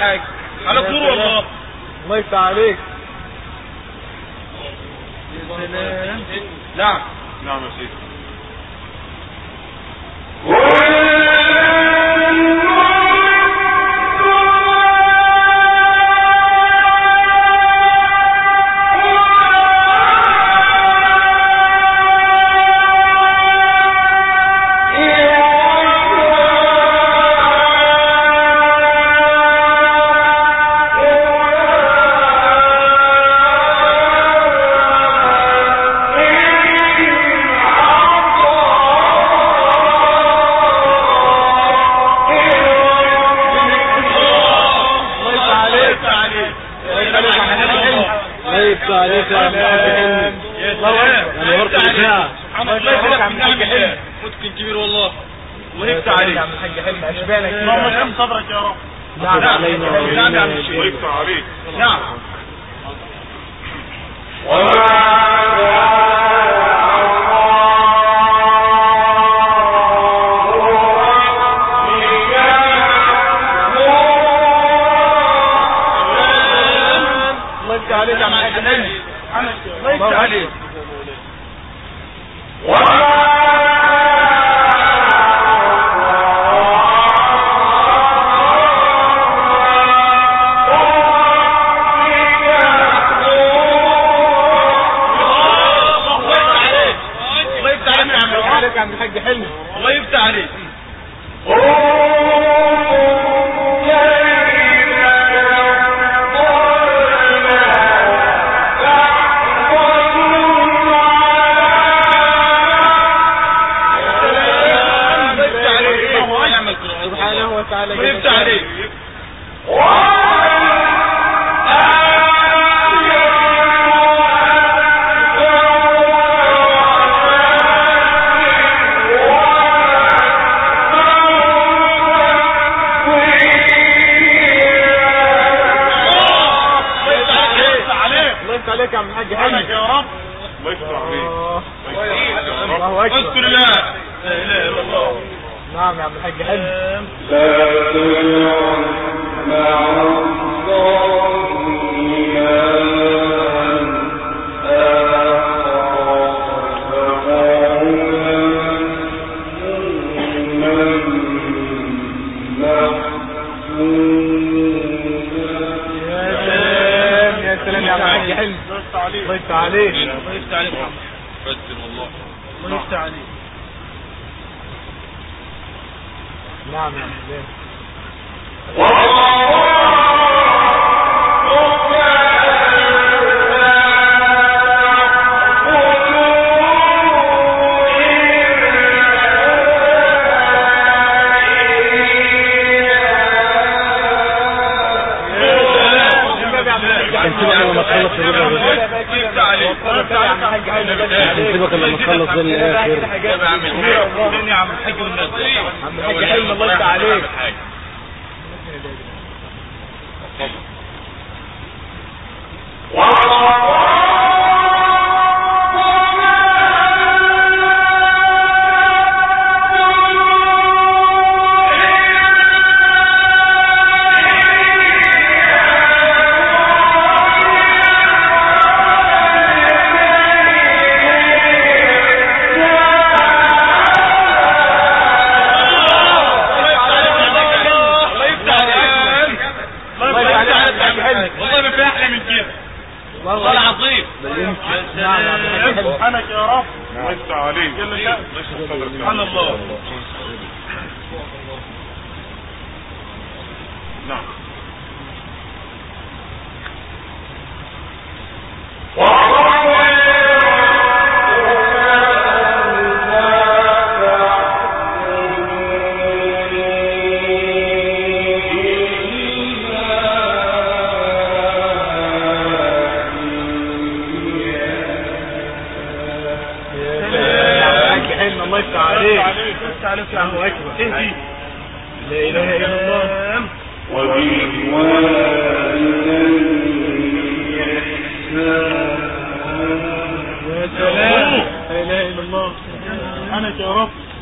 Speaker 2: الحاج على طول والله.
Speaker 3: الله يفتح عليك.
Speaker 2: نعم
Speaker 1: نعم يا سيدي.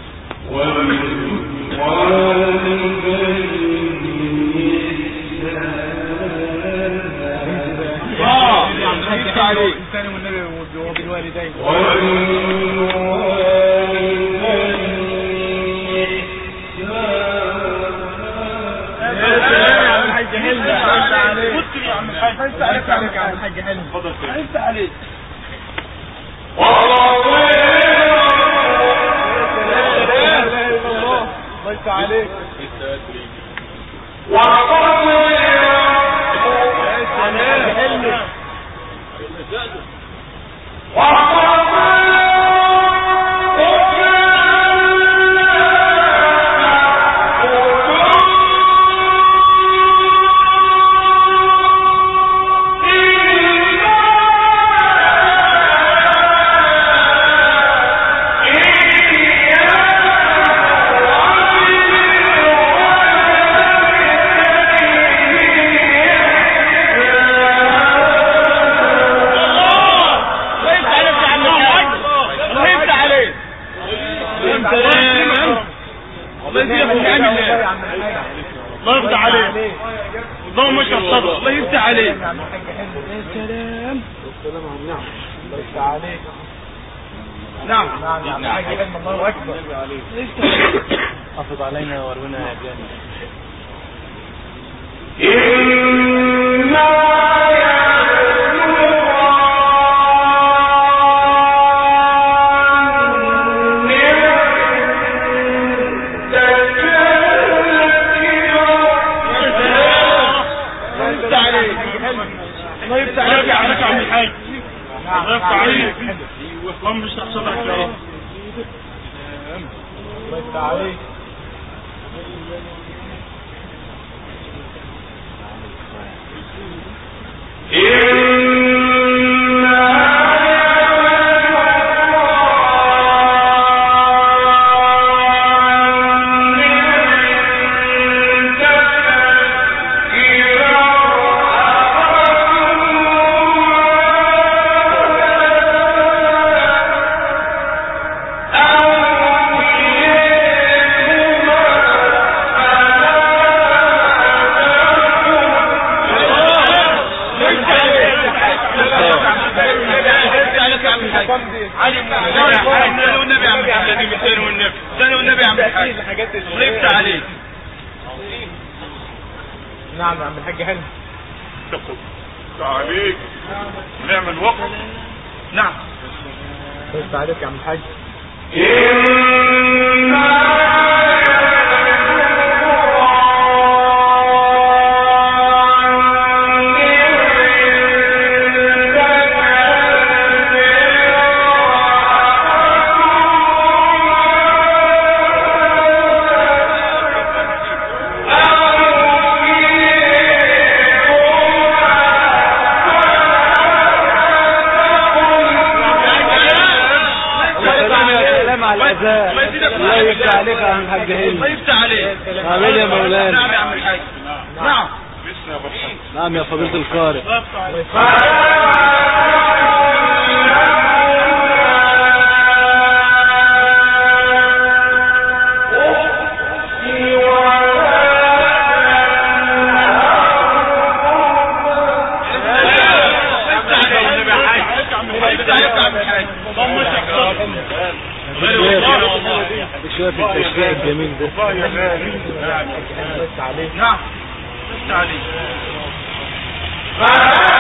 Speaker 4: وبالوالدين
Speaker 2: عليه الثاني والنبي وبالوالدين
Speaker 1: الله يفتح عليك. اللهم اشرح صدرك. الله يفتح عليك.
Speaker 3: يا سلام. السلام على النعم. الله يفتح عليك.
Speaker 2: نعم نعم يا حاج علم. الله اكبر.
Speaker 3: افض علينا ورونا يا جاني.
Speaker 1: الله يفتح عليك يا عم الحاج. الله يفتح عليك. اللهم اشرح صدرك يا رب.
Speaker 3: الله يفتح عليك.
Speaker 2: نعم يا عم الحاج حلمي.
Speaker 1: عليك نعمل وقت.
Speaker 2: نعم
Speaker 3: بس عليك يا عم الحاج. الله يفتح عليك يا عم الحاج هاني.
Speaker 2: الله يفتح عليك.
Speaker 3: امين يا مولانا.
Speaker 2: نعم يا عم الحاج. نعم
Speaker 3: نعم يا فضيلة القارئ. شوف التشريع الجميل ده.
Speaker 1: والله يا غالي.
Speaker 2: نعم بس عليك.